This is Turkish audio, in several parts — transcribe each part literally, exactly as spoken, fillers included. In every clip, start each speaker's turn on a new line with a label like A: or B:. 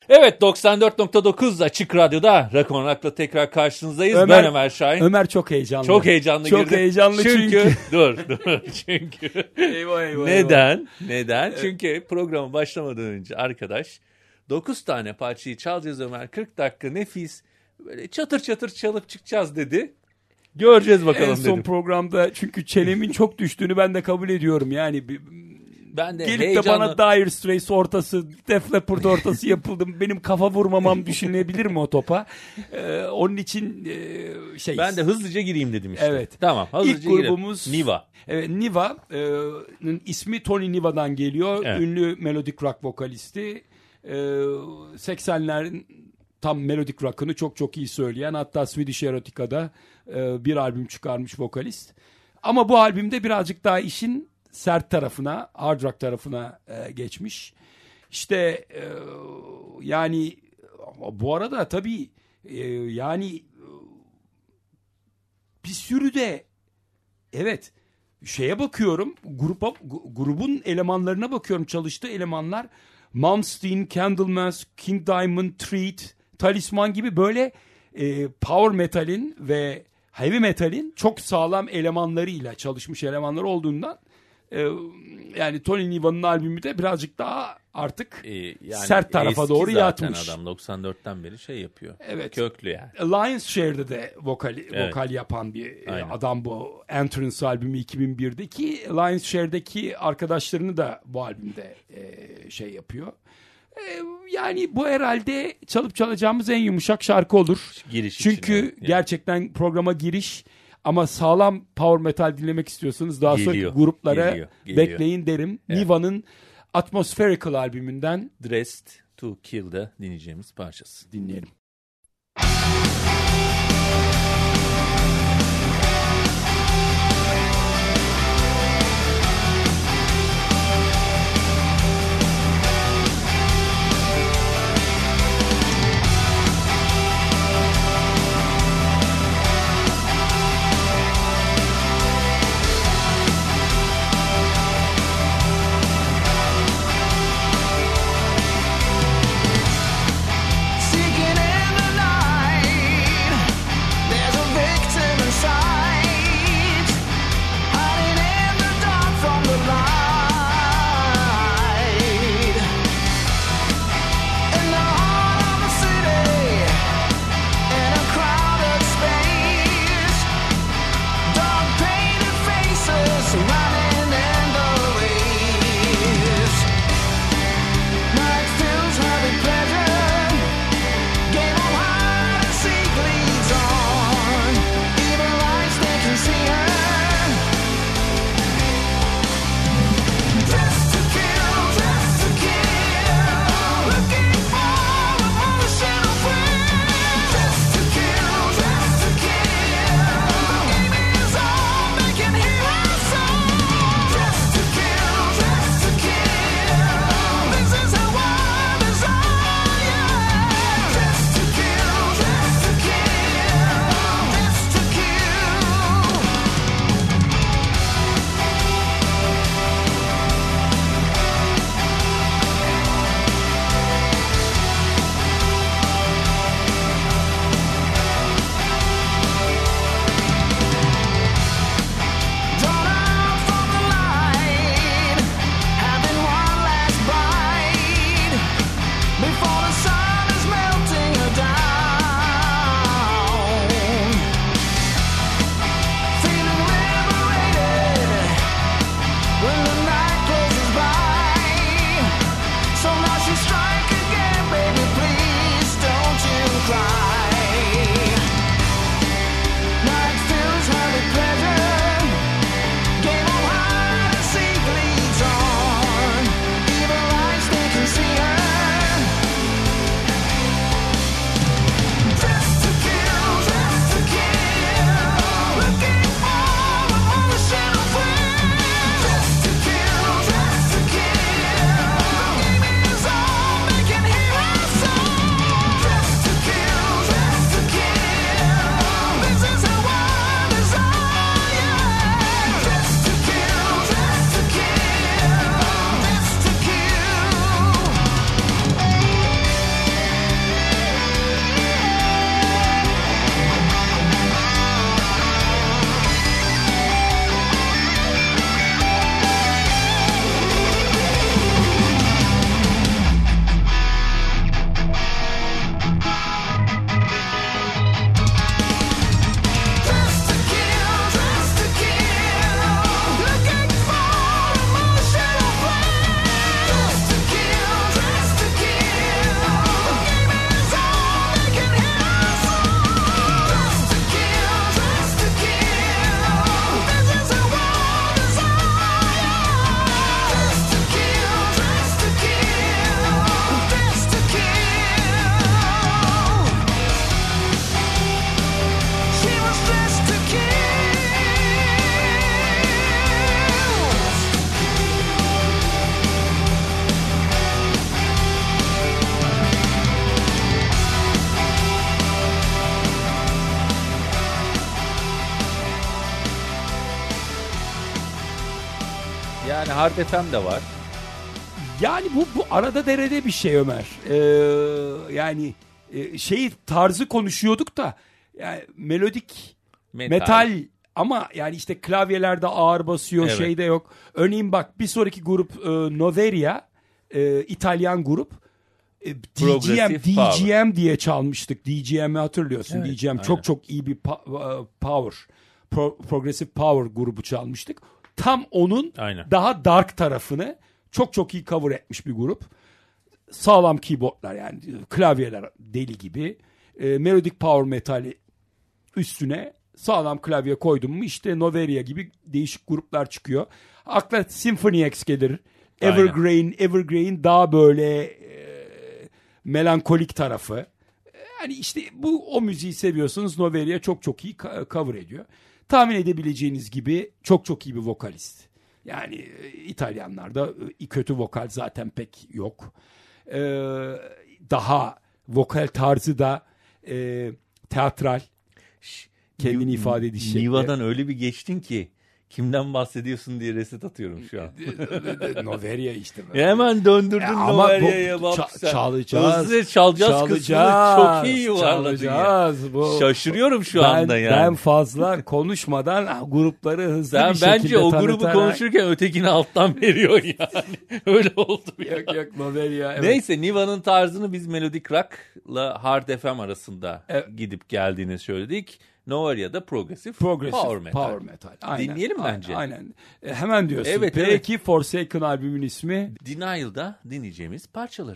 A: Evet, doksan dört nokta dokuz Açık Radyo'da Rock on Rock'la tekrar karşınızdayız.
B: Ömer,
A: ben Ömer Şahin.
B: Ömer çok heyecanlı.
A: Çok heyecanlı
B: Çok
A: girdi.
B: heyecanlı çünkü. çünkü.
A: dur dur çünkü.
B: eyvah, eyvah,
A: Neden?
B: Eyvah.
A: Neden? Çünkü programa başlamadan önce arkadaş dokuz tane parçayı çalacağız Ömer. kırk dakika nefis böyle çatır çatır çalıp çıkacağız dedi. Göreceğiz bakalım
B: en son
A: dedim.
B: programda çünkü çenemin çok düştüğünü ben de kabul ediyorum. Yani
A: ben de
B: gelip
A: heyecanlı...
B: de bana Dire Straits ortası, Def Leppard ortası yapıldı. Benim kafa vurmamam düşünülebilir mi o topa? Ee, onun için e, şey.
A: Ben de hızlıca gireyim dedim işte.
B: Evet.
A: Tamam, hızlıca
B: İlk grubumuz
A: girelim. Niva.
B: Evet, Niva'nın e, ismi Tony Niva'dan geliyor. Evet. Ünlü melodic rock vokalisti. E, seksenlerin tam melodic rock'ını çok çok iyi söyleyen, hatta Swedish Erotica'da e, bir albüm çıkarmış vokalist. Ama bu albümde birazcık daha işin sert tarafına, hard rock tarafına e, geçmiş. İşte e, yani bu arada tabii e, yani bir sürü de evet şeye bakıyorum, gruba, grubun elemanlarına bakıyorum, çalıştığı elemanlar Malmsteen, Candlemass, King Diamond, Treat, Talisman gibi böyle e, power metalin ve heavy metalin çok sağlam elemanlarıyla çalışmış elemanlar olduğundan e, yani Tony Niva'nın albümü de birazcık daha artık
A: ee, yani
B: sert tarafa doğru yatmış.
A: Zaten adam doksan dörtten beri şey yapıyor.
B: Evet.
A: Köklü yani.
B: Lions Share'de de vokal, evet. vokal yapan bir e, adam bu. Entrance albümü iki bin birdeki Lions Share'deki arkadaşlarını da bu albümde e, şey yapıyor. E, yani bu herhalde çalıp çalacağımız en yumuşak şarkı olur.
A: Giriş
B: Çünkü
A: için, yani.
B: gerçekten programa giriş, ama sağlam power metal dinlemek istiyorsanız daha
A: geliyor,
B: sonra gruplara
A: geliyor, geliyor.
B: bekleyin derim.
A: Evet.
B: Niva'nın Atmospherical albümünden
A: Dressed to Kill'da dinleyeceğimiz parçası.
B: Dinleyelim.
C: Seeking
A: Yani Hard F M de var.
B: Yani bu bu arada derede bir şey Ömer. Ee, yani e, şey tarzı konuşuyorduk da yani melodik metal. metal ama yani işte klavyelerde ağır basıyor, evet. Şeyde yok. Örneğin bak bir sonraki grup e, Noveria, e, İtalyan grup. E, D G M, D G M diye çalmıştık. D G M'i hatırlıyorsun. Evet, D G M aynen. Çok çok iyi bir pa- power, pro- progressive power grubu çalmıştık. Tam onun aynen. Daha dark tarafını çok çok iyi cover etmiş bir grup. Sağlam keyboardlar yani klavyeler deli gibi. E, melodic power metali üstüne sağlam klavye koydum mu işte Noveria gibi değişik gruplar çıkıyor. Akla Symphony X gelir. Evergreen, Evergreen daha böyle e, melankolik tarafı. Yani işte bu o müziği seviyorsanız Noveria çok çok iyi cover ediyor. Tahmin edebileceğiniz gibi çok çok iyi bir vokalist. Yani e, İtalyanlarda e, kötü vokal zaten pek yok. E, daha vokal tarzı da e, teatral. Kendini N- ifade ediş şekli.
A: Niva'dan öyle bir geçtin ki kimden bahsediyorsun diye reset atıyorum şu an.
B: Noveria işte.
A: Böyle. Hemen döndürdün e, Noveria'ya bak
B: ça- sen. Çalacağız.
A: Hızlı çalacağız, çalacağız kısmını çok iyi yuvarladın ya. Bu, Şaşırıyorum şu
B: ben,
A: anda yani.
B: Ben fazla konuşmadan grupları hızlı
A: sen
B: bir şekilde
A: bence o
B: tanıtarak...
A: grubu konuşurken ötekini alttan veriyor yani. Öyle oldu.
B: Yok yok Noveria. Evet.
A: Neyse Niva'nın tarzını biz Melodic Rock'la Hard F M arasında evet. Gidip geldiğini söyledik. Novaria'da progressive, progressive power metal. Power metal. Aynen, dinleyelim
B: aynen,
A: bence.
B: Aynen. E, hemen diyorsun.
A: Evet,
B: Peki
A: evet.
B: Forsaken albümün ismi?
A: Denial'da dinleyeceğimiz parçaları.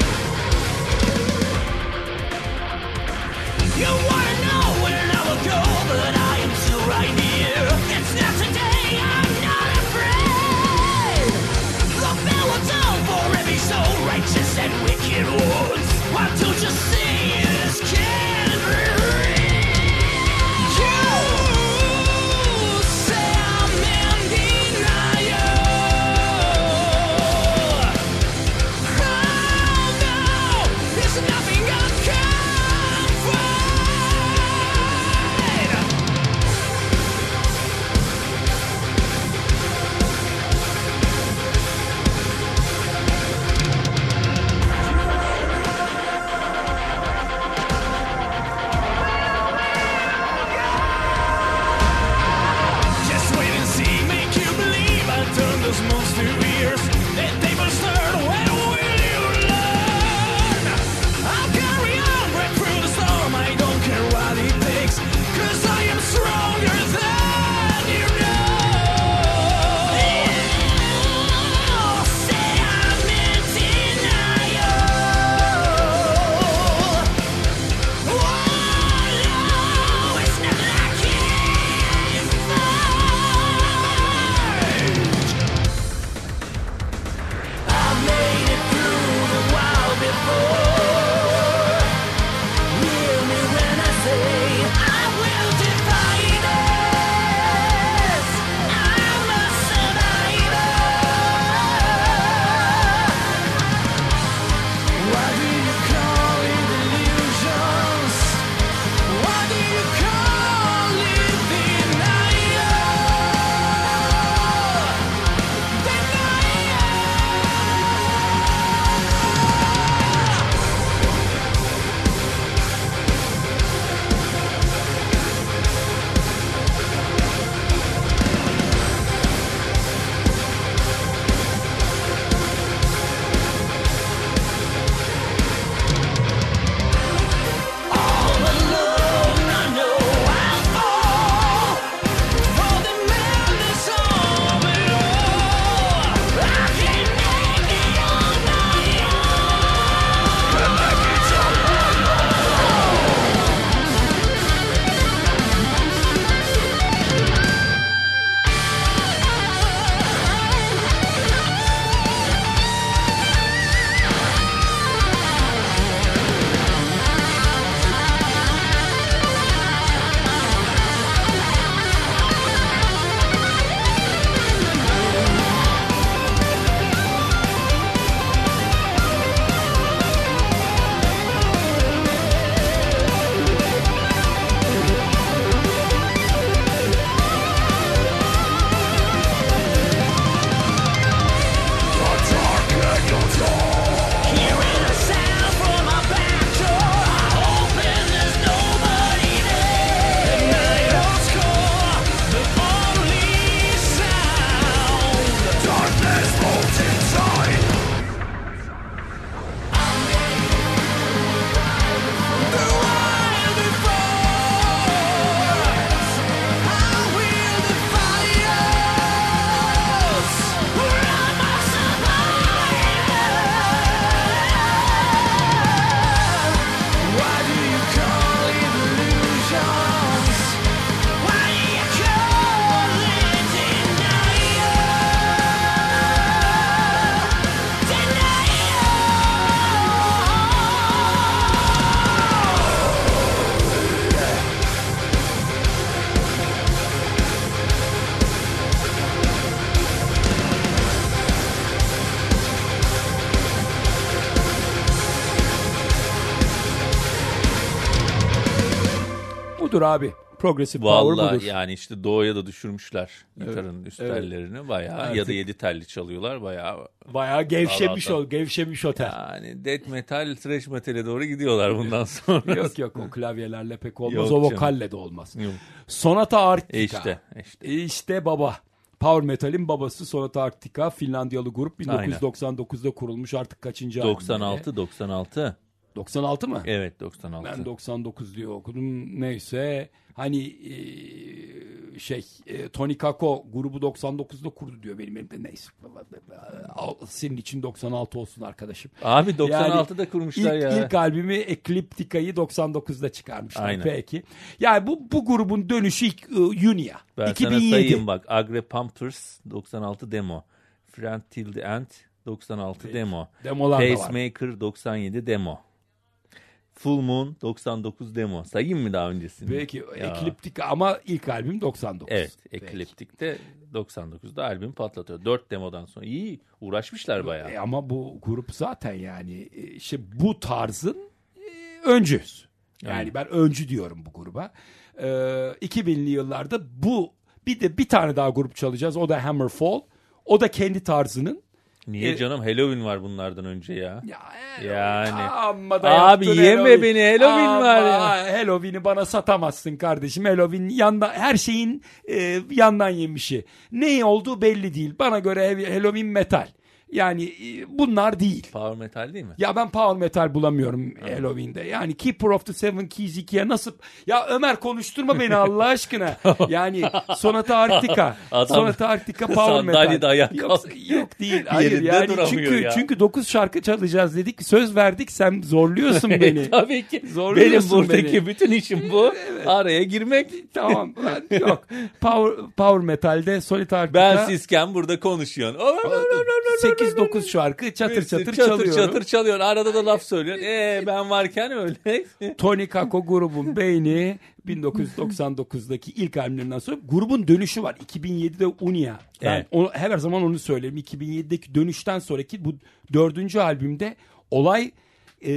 C: You wanna know where I will go?
B: Budur abi. Progressive power
A: Vallahi
B: budur.
A: yani işte doğuya da düşürmüşler gitarın
B: Evet,
A: üst
B: evet.
A: tellerini bayağı
B: Artık-
A: ya da yedi telli çalıyorlar bayağı.
B: Bayağı gevşemiş
A: Vallahi
B: o, gevşemiş o tel.
A: Yani death metal, thrash metal'e doğru gidiyorlar bundan sonra.
B: Yok yok o klavyelerle pek olmaz.
A: Yok
B: o
A: canım.
B: vokalle de olmaz.
A: Yok.
B: Sonata Arctica.
A: E işte, işte.
B: İşte baba. Power Metal'in babası Sonata Arctica. Finlandiyalı grup bin dokuz yüz doksan dokuzda kurulmuş. Artık kaçıncı
A: doksan
B: albümleri?
A: altı doksan altı.
B: doksan altı mı?
A: Evet doksan altı.
B: Ben doksan dokuz diye okudum. Neyse hani e, şey e, Tony Kakko grubu doksan dokuzda kurdu diyor benim elimde. Neyse. Senin için doksan altı olsun arkadaşım.
A: Abi doksan altıda
B: Yani
A: kurmuşlar
B: ilk,
A: ya.
B: İlk albümü Ecliptica'yı doksan dokuzda çıkarmışlar.
A: Aynen.
B: Peki. Yani bu bu grubun dönüşü ilk, uh, Junia.
A: Ben
B: iki bin
A: sana
B: yedi.
A: sayayım bak. Agre Pumpers doksan altı demo. Friend Till the End doksan altı
B: Peki.
A: demo.
B: Demolar da var.
A: Pacemaker doksan yedi demo. Full Moon doksan dokuz demo. Sayayım mı daha öncesini?
B: Peki
A: Ya.
B: Ecliptica ama ilk albüm doksan dokuz.
A: Evet.
B: Peki.
A: Ecliptic'te doksan dokuzda albüm patlatıyor. dört demodan sonra. İyi uğraşmışlar bayağı.
B: E ama bu grup zaten yani e, işte bu tarzın e, öncüsü. Yani
A: Aynen.
B: ben öncü diyorum bu gruba. E, iki binli yıllarda bu bir de bir tane daha grup çalacağız. O da Hammerfall. O da kendi tarzının.
A: Niye
B: E,
A: canım? Halloween var bunlardan önce ya.
B: Ya,
A: Yani.
B: Amma da
A: Abi
B: yaptın
A: yeme
B: Halloween.
A: beni, Halloween
B: Amma,
A: var ya.
B: Halloween'i bana satamazsın kardeşim. Halloween yanda, her şeyin e, yandan yemişi. Ne olduğu belli değil. Bana göre Halloween metal. Yani e, bunlar değil.
A: Power metal değil mi?
B: Ya ben power metal bulamıyorum Halloween'de. Yani Keeper of the Seven Keys ikiye nasıl... Ya Ömer konuşturma beni Allah aşkına. Yani Sonata Arctica.
A: Adam
B: Sonata Arctica power metal.
A: sandalyede ayağa
B: Yok,
A: kalkıyor.
B: yok değil. Hayır
A: Yerinde
B: yani
A: duramıyor
B: çünkü
A: ya.
B: çünkü dokuz şarkı çalacağız dedik. Söz verdik. Sen zorluyorsun beni.
A: Tabii ki. Benim
B: Zorluyorsun
A: buradaki
B: beni.
A: bütün işim bu. Araya girmek.
B: Tamam. Ben, yok. Power power metal'de Sonata Arctica.
A: Ben sizken burada konuşuyorsun.
B: sekiz dokuz şarkı çatır çatır,
A: çatır
B: çalıyorum.
A: çatır çalıyorsun. Arada da laf söylüyorsun. Ee, ben varken öyle.
B: Tony Kakko grubun beyni bin dokuz yüz doksan dokuzdaki ilk albümlerinden sonra grubun dönüşü var. iki bin yedide Unia. Ben
A: Evet.
B: onu, her zaman onu söylerim. iki bin yedideki dönüşten sonraki bu dördüncü albümde olay e,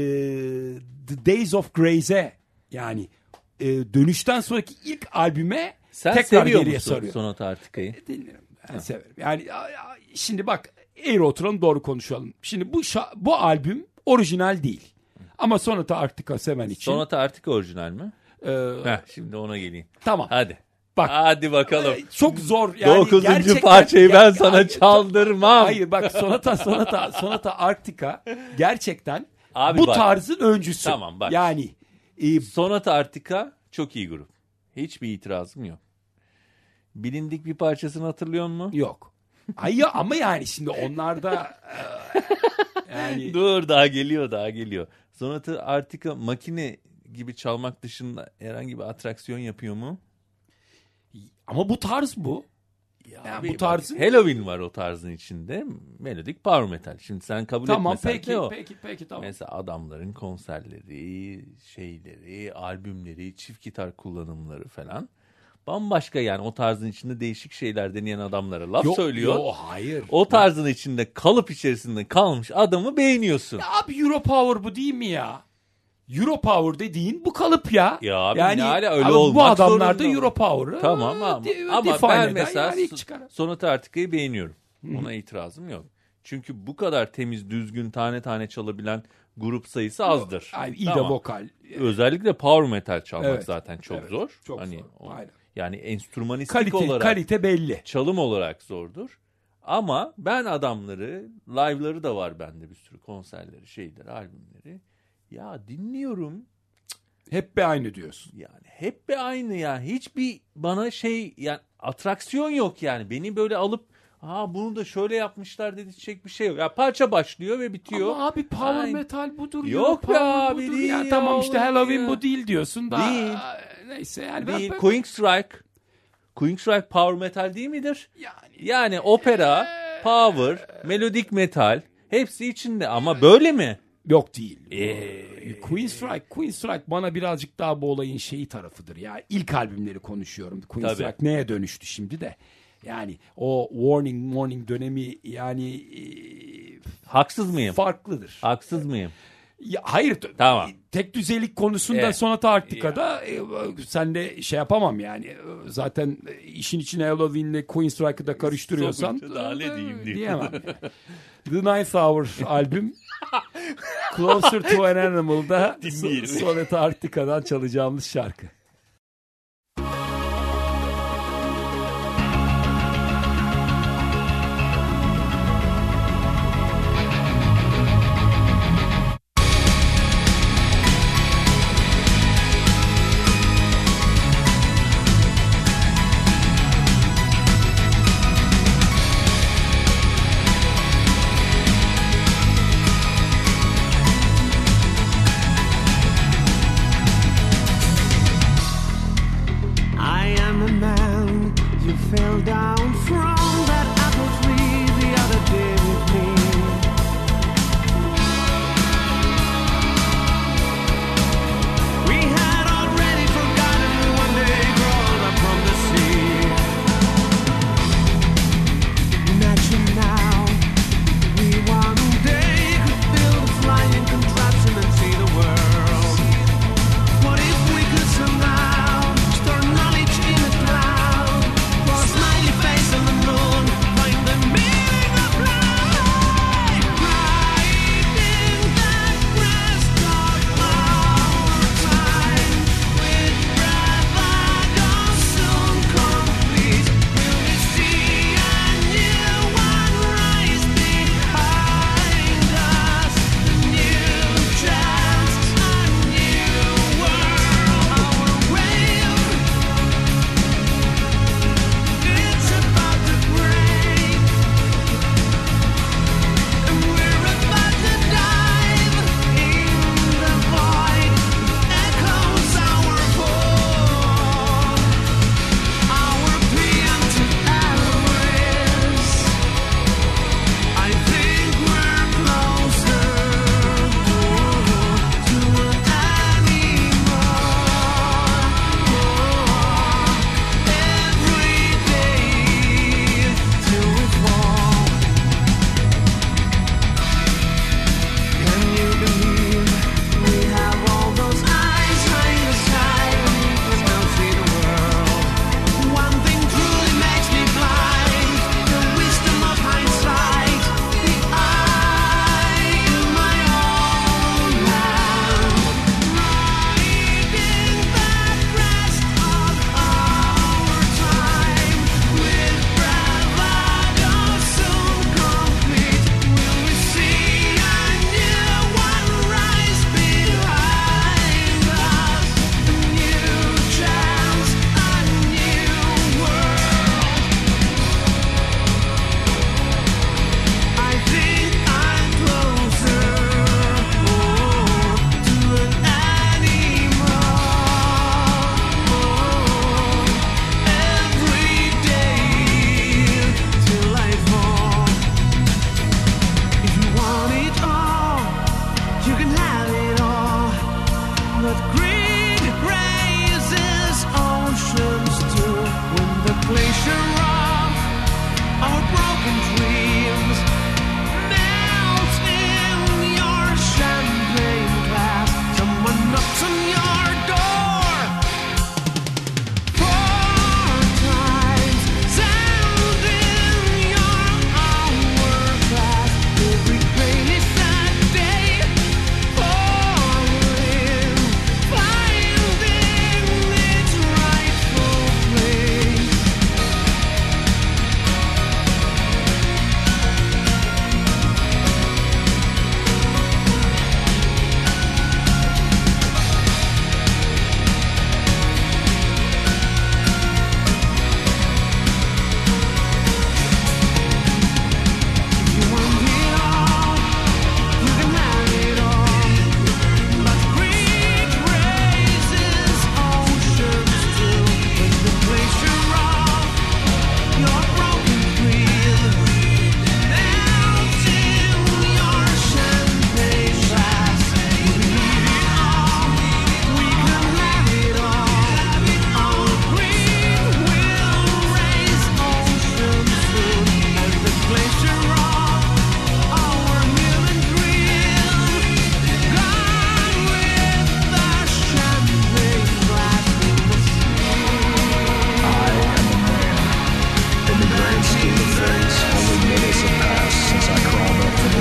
B: The Days of Grace'e yani e, dönüşten sonraki ilk albüme
A: Sen
B: tekrar
A: seviyor
B: geriye
A: musun
B: sarıyor.
A: Sonata Arctica'yı?
B: Dinlerim. Ben severim. Yani ya- ya, şimdi bak eğri oturalım doğru konuşalım. Şimdi bu şa- bu albüm orijinal değil. Ama Sonata Arctica seven için.
A: Sonata Arctica orijinal mi?
B: e,
A: Heh, şimdi ona geleyim.
B: tamam.
A: Hadi.
B: Bak.
A: Hadi bakalım.
B: Ee, Çok zor. Yani
A: Dokuzuncu
B: gerçekten-
A: parçayı ben
B: Ya-
A: sana
B: ya-
A: çaldırmam.
B: Hayır bak Sonata Sonata Sonata Arctica gerçekten
A: Abi
B: bu
A: bak.
B: tarzın öncüsü.
A: Tamam, bak.
B: Yani e,
A: Sonata Arctica çok iyi grup. Hiçbir itirazım yok. Bilindik bir parçasını hatırlıyor musun?
B: yok. Ay ya, ama yani şimdi onlar da e, yani
A: Dur daha geliyor daha geliyor. Sonata Arctica makine gibi çalmak dışında herhangi bir atraksiyon yapıyor mu?
B: ama bu tarz bu.
A: Ya
B: Yani
A: abi
B: bu
A: bak,
B: tarzın-
A: Halloween var o tarzın içinde. Melodik power metal. Şimdi sen kabul
B: Tamam
A: etmesen
B: peki
A: de o.
B: peki peki tamam.
A: Mesela adamların konserleri, şeyleri, albümleri, çift gitar kullanımları falan. Bambaşka yani o tarzın içinde değişik şeyler deneyen adamlara laf
B: Yo-
A: söylüyor.
B: yo, hayır.
A: O tarzın içinde kalıp içerisinde kalmış adamı beğeniyorsun.
B: Ya abi Europower bu değil mi ya? Europower dediğin bu kalıp ya.
A: Ya abi
B: yani,
A: ne hala öyle
B: abi bu
A: olmak
B: adamlar da
A: zorunda.
B: Europower'ı
A: Tamam ama,
B: de-
A: ama
B: define
A: ben
B: eden
A: mesela
B: yani ilk çıkaran.
A: Sonata Arctica'yı beğeniyorum. Ona itirazım yok. Çünkü bu kadar temiz, düzgün, tane tane çalabilen grup sayısı azdır.
B: Ay, iyi de
A: Tamam.
B: vokal.
A: Özellikle power metal çalmak
B: Evet,
A: zaten çok
B: evet,
A: zor.
B: çok
A: hani
B: zor,
A: o-
B: aynen.
A: yani enstrümanistik
B: Kalite,
A: olarak,
B: kalite belli.
A: çalım olarak zordur. Ama ben adamları, live'ları da var bende bir sürü konserleri, şeyleri, albümleri. Ya dinliyorum.
B: Hep bir aynı diyorsun.
A: Yani hep bir aynı ya. Hiçbir bana şey yani atraksiyon yok yani. Beni böyle alıp ha bunu da şöyle yapmışlar dedirtecek bir şey yok. Ya parça başlıyor ve bitiyor.
B: Ama abi power
A: Ay.
B: metal budur.
A: Yok
B: Europower
A: be abi,
B: budur
A: değil
B: ya.
A: ya,
B: Tamam işte
A: oğlum
B: Halloween
A: ya.
B: bu değil diyorsun da.
A: Değil.
B: Neyse yani. ben-
A: Değil.
B: ben-
A: Queen Strike. Queen Strike power metal değil midir?
B: yani.
A: Yani opera, power, melodik metal hepsi içinde ama böyle mi?
B: Yok değil.
A: Ee,
B: Queen Strike, Queen Strike bana birazcık daha bu olayın şeyi tarafıdır. Ya ilk albümleri konuşuyorum. Queen
A: Tabii.
B: Strike neye dönüştü şimdi de? Yani o Warning Morning dönemi yani e,
A: Haksız mıyım?
B: farklıdır.
A: Haksız mıyım?
B: Ya, hayır.
A: Tamam.
B: Tek düzeylik konusunda evet. Sonata Arctica'da e, sen de şey yapamam yani. Zaten işin içine Halloween'le Queensryche'ı da karıştırıyorsan
A: daha ne diyeyim diye.
B: Diyemem. The Ninth Hour albüm Closer to an Animal'da Sonata Arctica'dan çalacağımız şarkı.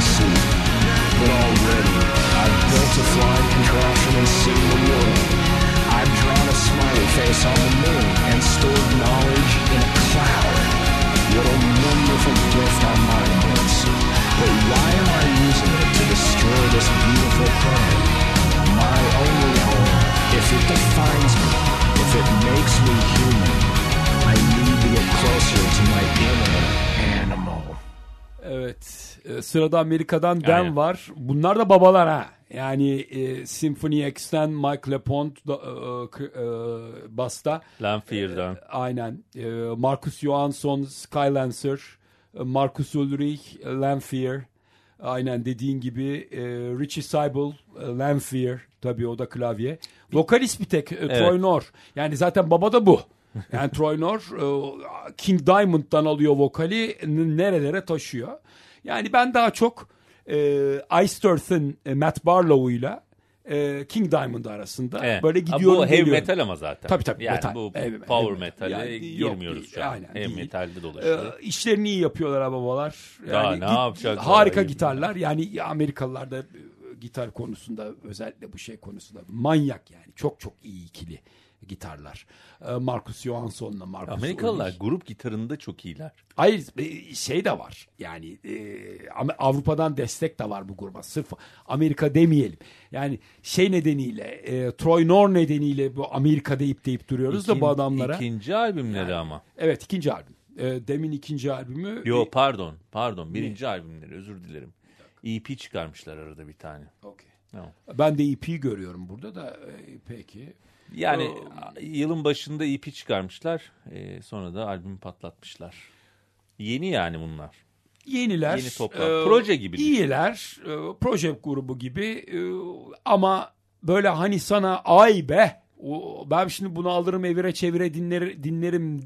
C: the sea. But already I've built a flying contraption and seen the world. I've drawn a smiley face on the moon and stored knowledge in a cloud. What a wonderful gift our mind is. But why am I using it to destroy this beautiful planet? My only home, if it defines me, if it makes me human, I need to get closer to my inner animal.
B: Evet, sırada Amerika'dan Dan Aynen. var. Bunlar da babalar ha. Yani e, Symphony X'ten Mike LePont da, e, e, basta.
A: Lanfear'dan.
B: E, aynen. E, Marcus Johansson, Skylancer, Marcus Ulrich, Lanfear. Aynen dediğin gibi e, Richie Sybel, e, Lanfear. Tabii o da klavye. Vokalist bir tek e, evet. Troy Nor. Yani zaten baba da bu. Yani Troy Nor e, King Diamond'dan alıyor vokali, nerelere taşıyor. Yani ben daha çok e, Iced Earth'ın e, Matt Barlow'uyla e, King Diamond arasında evet. böyle gidiyorum.
A: Bu heavy
B: geliyorum.
A: metal ama zaten.
B: Tabii tabii.
A: Yani
B: metal.
A: bu
B: evet,
A: power
B: evet.
A: metal'e
B: yani,
A: girmiyoruz
B: yok,
A: şu an.
B: Aynen,
A: heavy
B: değil.
A: metal'de dolaşıyor.
B: E, işlerini iyi yapıyorlar ha babalar.
A: Yani, ya ne yapacak?
B: Harika gitarlar. Yani Amerikalılar da gitar konusunda, özellikle bu şey konusunda manyak yani. Çok çok iyi ikili gitarlar. Marcus Johansson'la Marcus
A: Amerikalılar
B: Ulrich.
A: grup gitarında çok iyiler.
B: Hayır şey de var. Yani Avrupa'dan destek de var bu gruba. Sırf Amerika demeyelim. Yani şey nedeniyle e, Troy Nor nedeniyle bu Amerika deyip deyip duruyoruz İkin, da bu adamlara.
A: İkinci albümleri yani, ama.
B: Evet ikinci albüm. E, demin ikinci albümü.
A: Yo pardon pardon birinci ne? albümleri özür dilerim. E P çıkarmışlar arada bir tane.
B: Okay.
A: No.
B: Ben de E P görüyorum burada da e, peki.
A: Yani o, yılın başında E P çıkarmışlar. E, sonra da albüm patlatmışlar. Yeni yani bunlar.
B: Yeniler.
A: Yeni toplam. E, proje gibi.
B: İyiler. E, proje grubu gibi. E, ama böyle hani sana ay be o, ben şimdi bunu alırım evire çevire dinler, dinlerim.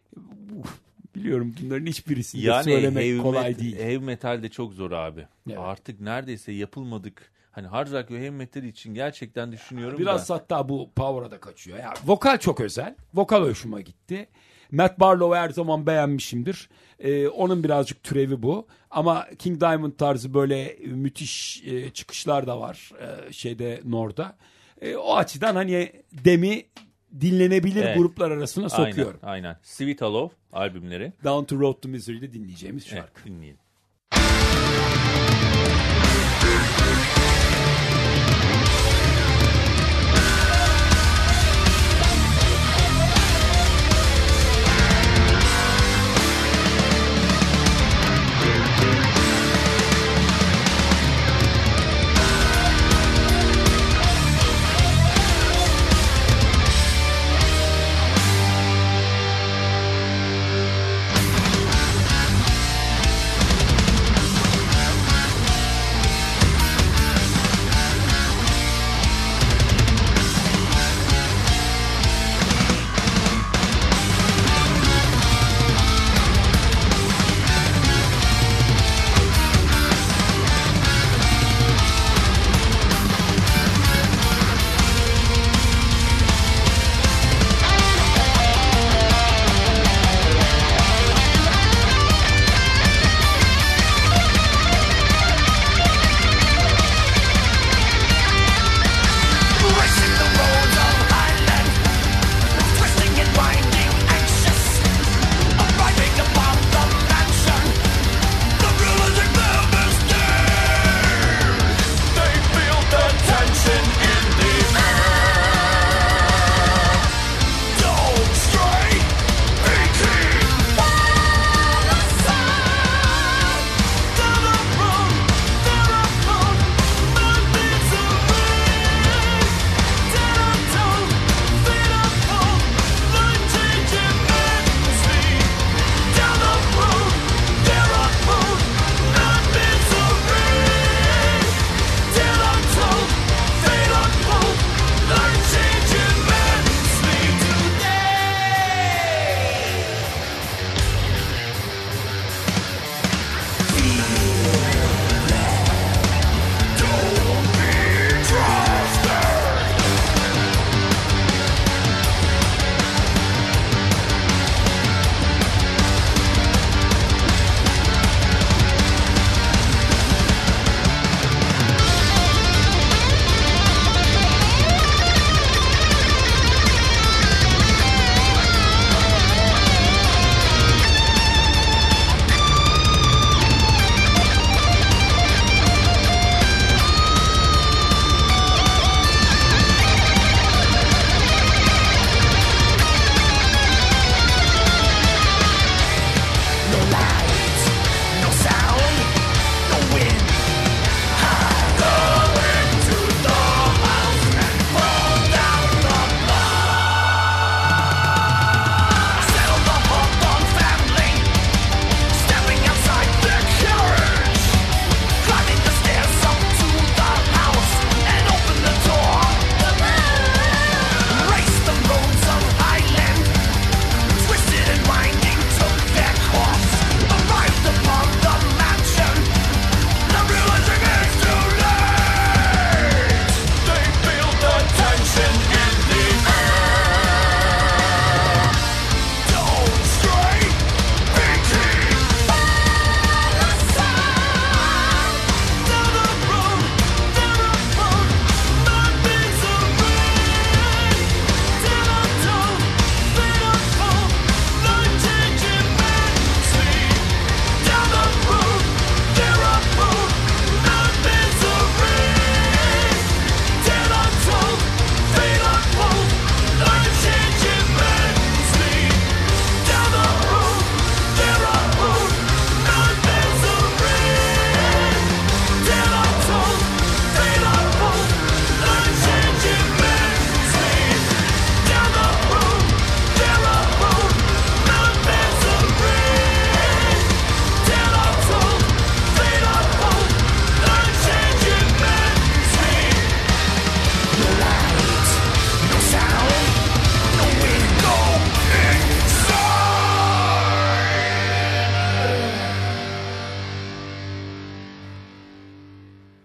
B: Biliyorum bunların hiçbirisini yani söylemek heavy kolay
A: metal,
B: değil.
A: Heavy metal de çok zor abi.
B: Evet.
A: Artık neredeyse yapılmadık. Hani hard rock ve heavy metal için gerçekten düşünüyorum
B: Biraz
A: da.
B: hatta bu power'a da kaçıyor. Yani vokal çok özel. Vokal hoşuma gitti. Matt Barlow'u her zaman beğenmişimdir. Ee, onun birazcık türevi bu. Ama King Diamond tarzı böyle müthiş e, çıkışlar da var e, şeyde Nor'da. E, o açıdan hani Dem'i dinlenebilir evet. gruplar arasına sokuyorum.
A: Aynen, aynen. Sweet Hollow albümleri.
B: Down to Road to Misery'de dinleyeceğimiz şarkı.
A: Evet, dinleyelim.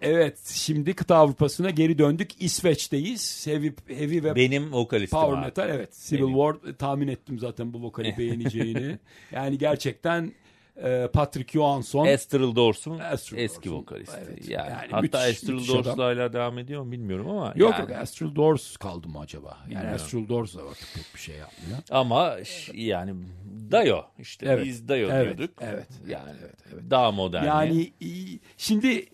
B: Evet, şimdi kıta Avrupa'sına geri döndük. İsveç'teyiz. Heavy, heavy ve
A: benim vokalistim
B: power
A: abi.
B: metal. Evet, Civil
A: Benim.
B: War, tahmin ettim zaten bu vokali beğeneceğini. Yani gerçekten e, Patrick Johansson.
A: Astral Doors'un
B: Astral
A: eski
B: Doors'un,
A: vokalisti.
B: evet.
A: Yani,
B: Yani
A: hatta
B: müthiş,
A: Astral
B: müthiş
A: Doors'la
B: adam.
A: hala devam ediyor mu bilmiyorum ama.
B: Yok
A: yani.
B: yok, Astral Doors kaldı mı acaba? Yani
A: Bilmiyorum.
B: Astral Doors da artık pek bir şey yapmıyor.
A: Ama ş- yani Dio işte
B: Evet.
A: biz Dio
B: Evet,
A: diyorduk.
B: evet,
A: Yani
B: evet, evet.
A: daha modern.
B: Yani iyi- şimdi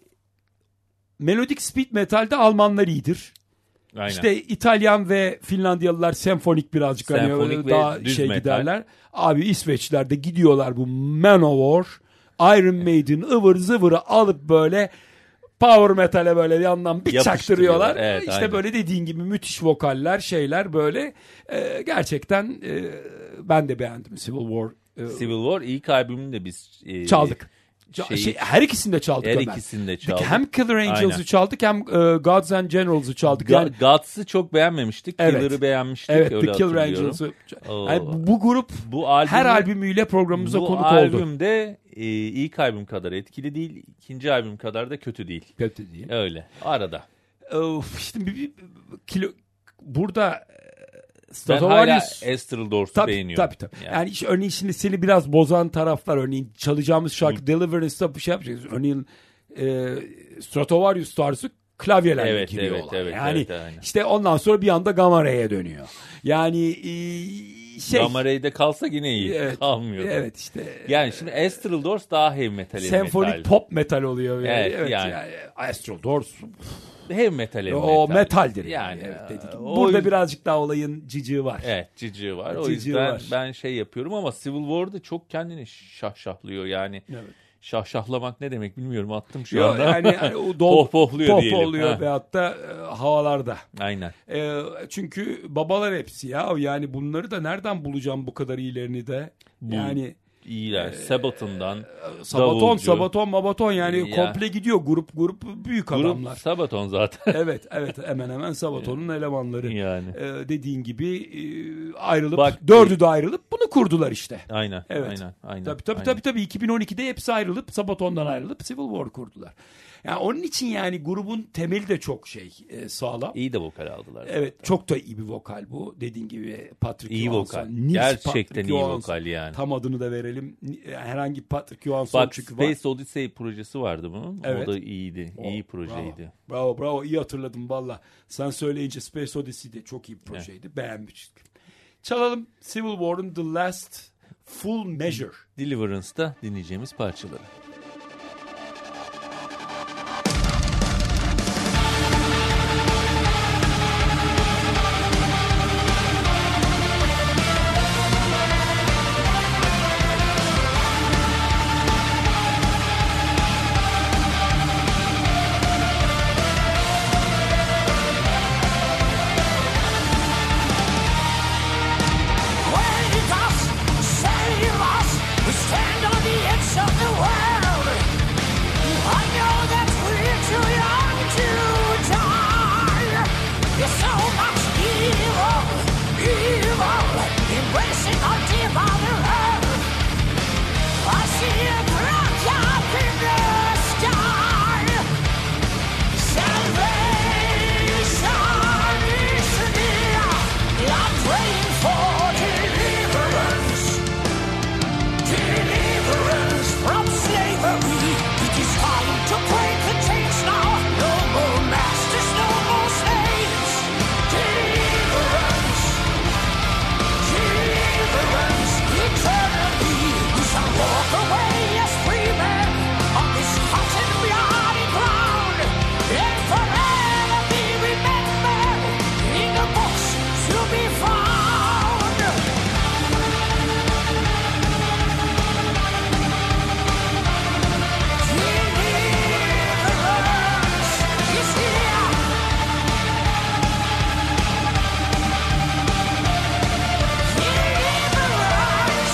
B: Melodic Speed Metal'de Almanlar iyidir.
A: Aynen.
B: İşte İtalyan ve Finlandiyalılar senfonik birazcık
A: Senfonik
B: hani
A: ve
B: daha
A: düz
B: şey
A: metal.
B: giderler. Abi İsveçliler de gidiyorlar bu Manowar, Iron Maiden ıvır zıvırı alıp böyle power metal'e böyle yandan bir
A: Yapıştırıyorlar.
B: çaktırıyorlar.
A: Evet,
B: işte
A: aynen.
B: böyle dediğin gibi müthiş vokaller, şeyler böyle. Ee, gerçekten e, ben de beğendim Civil War. e,
A: Civil War ilk albümünü de biz e,
B: çaldık. Ca-
A: şeyi-
B: şey, her ikisini de çaldık
A: her
B: Ömer.
A: ikisini de çaldık.
B: Hem Killer Angels'ı
A: Aynen.
B: çaldık hem e, Gods and Generals'ı çaldık.
A: Ga-
B: Yani,
A: Guts'ı çok beğenmemiştik.
B: Evet.
A: Killer'ı beğenmiştik.
B: evet,
A: öyle
B: The Killer
A: hatırlıyorum.
B: Angels'ı.
A: Oo.
B: Yani bu, bu grup
A: Bu albümü,
B: her albümüyle programımıza
A: bu
B: konuk oldu.
A: albümde e, ilk albüm kadar etkili değil, ikinci albüm kadar da kötü değil.
B: Kötü değil.
A: Öyle. Arada.
B: Of, işte bir, bir- bir- kilo, burada e,
A: Ben hala
B: Stratovarius
A: Astral Doors'u
B: tabii,
A: beğeniyorum.
B: tabii tabii. Yani,
A: Yani.
B: işte örneğin şimdi seni biraz bozan taraflar, örneğin çalacağımız şarkı Deliverance'da bir şey yapacağız. Örneğin e, Stratovarius tarzı klavyelerle
A: Evet,
B: giriyor
A: evet,
B: olay.
A: evet,
B: yani
A: evet, aynen.
B: işte ondan sonra bir anda Gamma Ray'e dönüyor. Yani e, şey
A: Gamma Ray'de kalsa yine iyi.
B: Evet,
A: Kalmıyor.
B: evet işte.
A: Yani şimdi Astral Doors daha heavy metal.
B: Senfonik
A: metal.
B: pop metal oluyor. Yani.
A: Evet,
B: Evet,
A: yani.
B: yani. Astral Doors
A: Heavy metal. heavy
B: o
A: metal.
B: metaldir. Yani.
A: Yani.
B: Evet, dediğim gibi.
A: o
B: Burada
A: yüzden-
B: birazcık daha olayın cicığı var.
A: Evet, cicığı var. O
B: Cicığı
A: yüzden
B: var.
A: ben şey yapıyorum ama Civil War'da çok kendini şahşahlıyor yani.
B: Evet.
A: Şahşahlamak ne demek bilmiyorum, attım şu
B: Yo,
A: anda.
B: yani, yani o dol,
A: Pohpohluyor diyelim.
B: pohpohluyor
A: Ha.
B: veyahut da e, havalarda.
A: Aynen.
B: E, çünkü babalar hepsi ya. Yani bunları da nereden bulacağım bu kadar iyilerini de?
A: Bu-
B: Yani
A: İyiler. Sabaton'dan.
B: Sabaton,
A: davulcu.
B: Sabaton, Mabaton yani
A: Ya.
B: komple gidiyor. Grup grup büyük
A: Grup
B: adamlar.
A: Sabaton zaten.
B: Evet, evet, hemen hemen Sabaton'un elemanları.
A: Yani.
B: E, dediğin gibi e, ayrılıp
A: Bak-
B: dördü de ayrılıp bunu kurdular işte.
A: Aynen.
B: Evet.
A: Aynen. Aynen.
B: Tabii tabii
A: aynen.
B: tabii tabii iki bin on ikide hepsi ayrılıp Sabaton'dan ayrılıp Civil War kurdular. Yani onun için yani grubun temeli de çok şey e, sağlam.
A: İyi de vokal aldılar.
B: Evet, çok da iyi bir vokal bu. Dediğin gibi Patrick
A: İyi
B: Johansson.
A: vokal.
B: Nils
A: Gerçekten
B: Patrick
A: iyi
B: Johansson.
A: vokal yani.
B: Tam adını da verelim. Herhangi Patrick Johansson
A: Bak
B: çünkü var.
A: Space Odyssey projesi vardı bunun.
B: Evet.
A: O da iyiydi.
B: Oh,
A: İyi projeydi.
B: Bravo, bravo, bravo. İyi hatırladım valla. Sen söyleyince Space Odyssey de çok iyi bir projeydi. Beğenmiştik. Çalalım Civil War'ın The Last Full Measure.
A: Deliverance'da dinleyeceğimiz parçaları.
D: Save us, save us, we stand on the edge of the world. I know that we're too young to die. There's so much evil, evil, embracing our dear Mother Earth. I see a crack up in the sky. Salvation is near. I'm praying for deliverance. Deliverance from slavery. It is time to break the chains now. No more masters, no more slaves. Deliverance. Deliverance. Eternally we shall walk away as free men on this hot and bloody ground. And forever be remembered in the books to be found. Deliverance is here. Deliverance.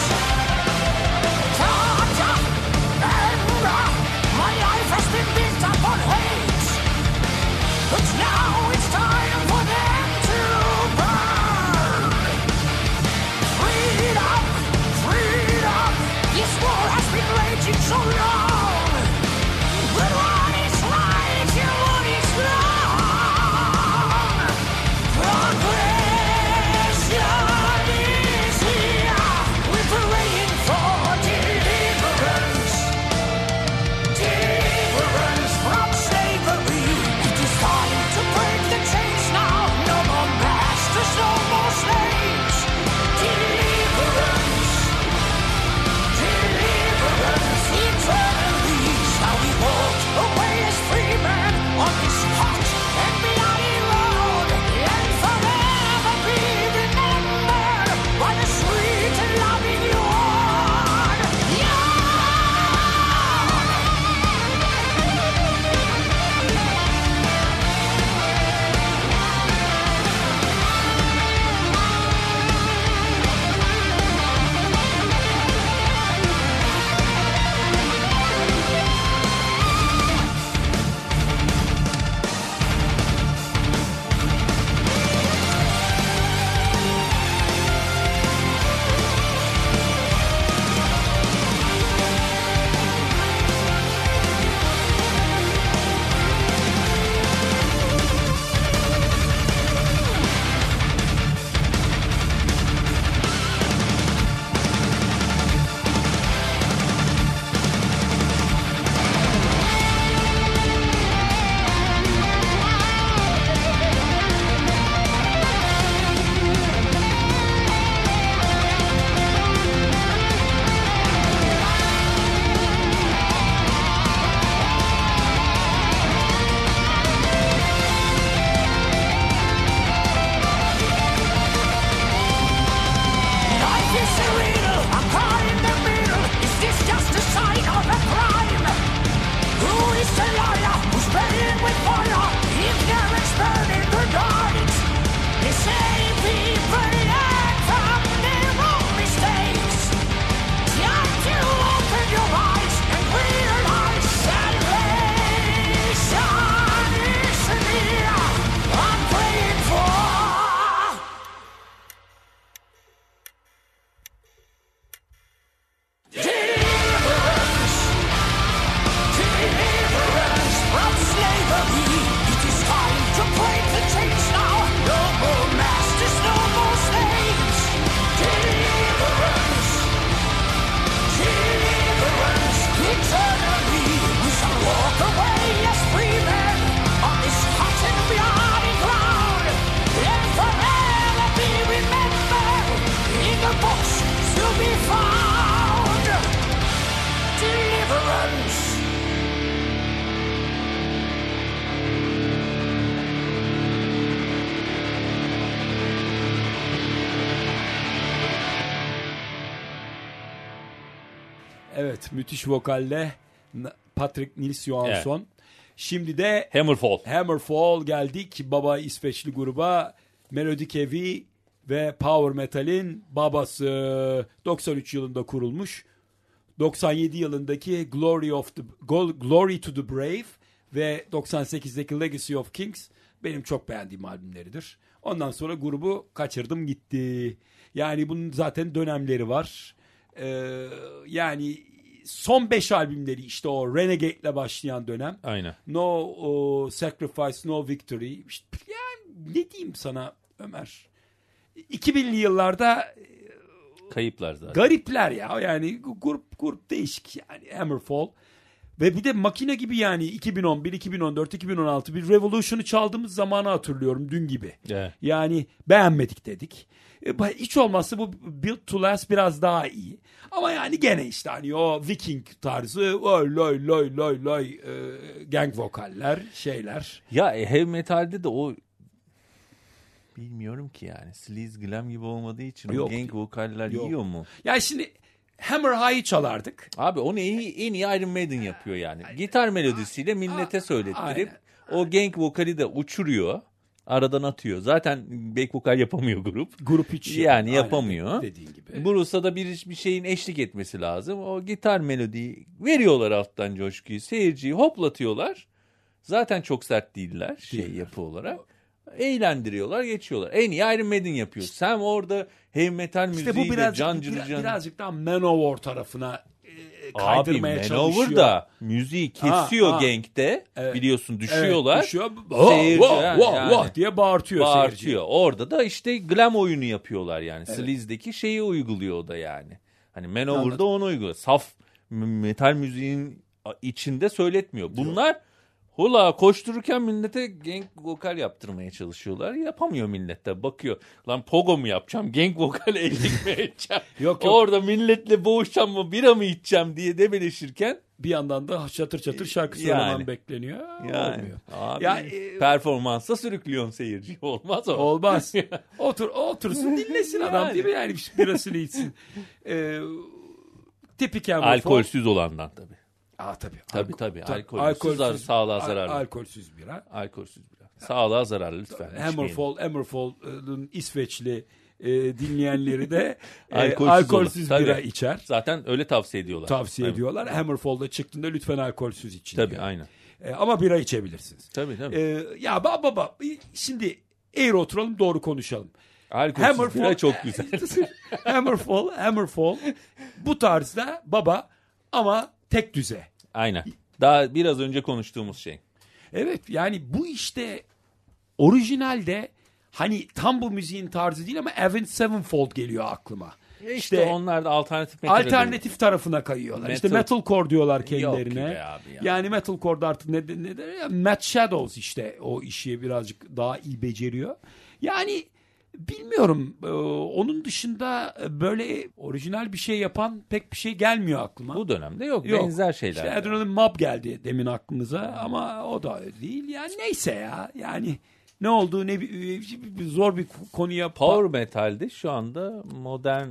D: Ta-ta, anger. My life has been built up on hate. But now it's time for them to burn. Freedom, freedom. This war has been raging so long. But what is right, you
B: Evet, müthiş vokalle Patrick Nils Johansson. Evet. Şimdi de
A: Hammerfall.
B: Hammerfall geldik. Baba İsveçli gruba, Melodic Heavy ve Power Metal'in babası. doksan üç yılında kurulmuş. doksan yedi yılındaki Glory of the Glory to the Brave ve doksan sekizdeki Legacy of Kings benim çok beğendiğim albümleridir. Ondan sonra grubu kaçırdım gitti. Yani bunun zaten dönemleri var. Ee, yani son beş albümleri işte o Renegade'le başlayan dönem.
A: Aynen.
B: No o, Sacrifice, No Victory. İşte, yani ne diyeyim sana Ömer? iki binli yıllarda
A: kayıplar zaten.
B: Garipler ya. Yani grup grup değişik yani Hammerfall. Ve bir de makine gibi yani iki bin on bir, iki bin on dört, iki bin on altı bir Revolution'u çaldığımız zamanı hatırlıyorum dün gibi.
A: Yeah.
B: Yani beğenmedik dedik. Hiç olmazsa bu Built to Last biraz daha iyi. Ama yani gene işte hani o Viking tarzı oy loy loy loy loy e, gang vokaller şeyler.
A: Ya e, heavy metalde de o bilmiyorum ki yani sleaze glam gibi olmadığı için
B: Yok.
A: o gang vokaller
B: Yok.
A: yiyor mu?
B: Yani şimdi Hammer High'ı çalardık.
A: Abi onu en iyi, en iyi Iron Maiden yapıyor yani. Gitar melodisiyle millete söylettirip o gang vokali de uçuruyor. Aradan atıyor. Zaten back vokal yapamıyor grup.
B: Grup hiç
A: yani yapamıyor.
B: Dediğin gibi.
A: Bruce'a da bir, bir şeyin eşlik etmesi lazım. O gitar melodiyi veriyorlar alttan coşkuyu. Seyirciyi hoplatıyorlar. Zaten çok sert değiller şey değiller. Yapı olarak. Eğlendiriyorlar, geçiyorlar. En iyi Iron Maiden yapıyor. Sen orada heavy metal müziğiyle
B: işte bu birazcık,
A: can
B: biraz,
A: can.
B: birazcık daha Manowar tarafına e, kaydırmaya
A: Abi,
B: çalışıyor.
A: Manowar da müziği kesiyor ha, gang'te. Evet. Biliyorsun düşüyorlar. Evet, düşüyor.
B: Seyirci oh, oh, oh, yani, oh diye bağırtıyor,
A: bağırtıyor
B: seyirci.
A: Orada da işte glam oyunu yapıyorlar yani. Evet. Sleaze'deki şeyi uyguluyor o da yani. Hani Manowar'da onu uyguluyor. Saf metal müziğin içinde söyletmiyor. Bunlar yok. Hula koştururken millete gang vokal yaptırmaya çalışıyorlar. Yapamıyor millet de. Bakıyor. Lan pogo mu yapacağım? Gang vokal eğilik mi edeceğim? yok, yok. Orada milletle boğuşacağım mı? Bira mı içeceğim diye debeleşirken.
B: Bir yandan da çatır çatır şarkı söylemen yani, bekleniyor.
A: Yani, olmuyor. Abi, ya, e, performansa sürüklüyorsun seyirci. Olmaz o.
B: Olmaz. Otur, otursun dinlesin yani. Adam değil mi? Yani birasını içsin. Ee, tipik
A: alkolsüz olandan tabii.
B: Aa tabii.
A: Tabii Alko- tabii. Alkolsüz, alkolsüz sağlığa zararlı.
B: Alkolsüz bira.
A: Alkolsüz bira. Sağlığa zararlı lütfen.
B: Hammerfall, Hammerfall'ın İsveçli e, dinleyenleri de e, alkolsüz, alkolsüz bira tabii. içer.
A: Zaten öyle tavsiye ediyorlar.
B: Tavsiye evet. ediyorlar. Hammerfall'da çıktığında lütfen alkolsüz için.
A: Tabii
B: diyor.
A: aynen.
B: E, ama bira içebilirsiniz.
A: Tabii tabii.
B: E, ya baba baba şimdi eğri oturalım doğru konuşalım.
A: Alkolsüz Hammerfall, bira çok güzel.
B: Hammerfall, Hammerfall bu tarzda baba ama tek düze.
A: Aynen. Daha biraz önce konuştuğumuz şey.
B: Evet yani bu işte orijinalde hani tam bu müziğin tarzı değil ama Avenged Sevenfold geliyor aklıma.
A: İşte, işte onlar da alternatif metal
B: alternatif değil. Tarafına kayıyorlar. Metal. İşte metalcore diyorlar kendilerine.
A: Yok abi ya.
B: Yani metalcore'da artık ne ne de Matt Shadows işte o işi birazcık daha iyi beceriyor. Yani bilmiyorum. Ee, onun dışında böyle orijinal bir şey yapan pek bir şey gelmiyor aklıma.
A: Bu dönemde yok. yok. Benzer şeyler.
B: İşte Adrenaline Mob geldi demin aklımıza ama o da öyle değil. Yani neyse ya. Yani ne oldu ne zor bir konuya.
A: Power Metal'de şu anda modern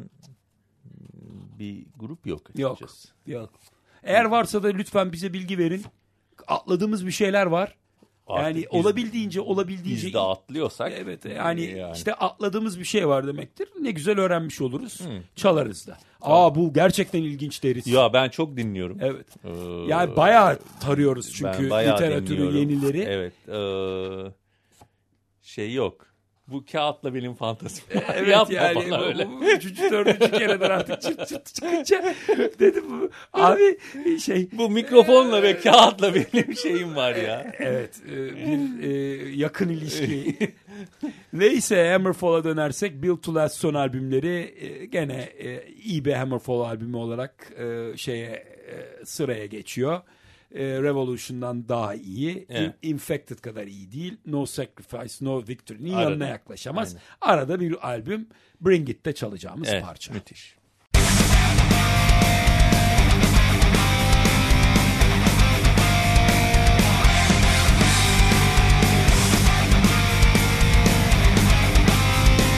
A: bir grup yok açıkçası.
B: Yok. Yok. Eğer varsa da lütfen bize bilgi verin. Atladığımız bir şeyler var. Yani biz, olabildiğince olabildiğince
A: biz de atlıyorsak
B: evet yani, yani işte atladığımız bir şey var demektir. Ne güzel öğrenmiş oluruz. Hmm. Çalarız da. Tamam. Aa bu gerçekten ilginç deriz.
A: Ya ben çok dinliyorum.
B: Evet. Ee, yani bayağı tarıyoruz çünkü literatürü dinliyorum. Yenileri.
A: Evet. Ee, şey yok. Bu kağıtla benim fantazim var.
B: Evet yapma yani bana öyle. Bu, bu üçüncü, dördüncü kereden artık çırt çırt çıkınca dedim bu abi şey.
A: Bu mikrofonla ve kağıtla benim şeyim var ya.
B: Evet bir e, yakın ilişki. Neyse Hammerfall'a dönersek Built to Last son albümleri e, gene e, iyi bir Hammerfall albümü olarak e, şeye e, sıraya geçiyor. Revolution'dan daha iyi. Evet. Infected kadar iyi değil. No Sacrifice, No Victory'nin yanına yaklaşamaz. Aynen. Arada bir albüm Bring It'te çalacağımız
A: evet,
B: parça.
A: Müthiş.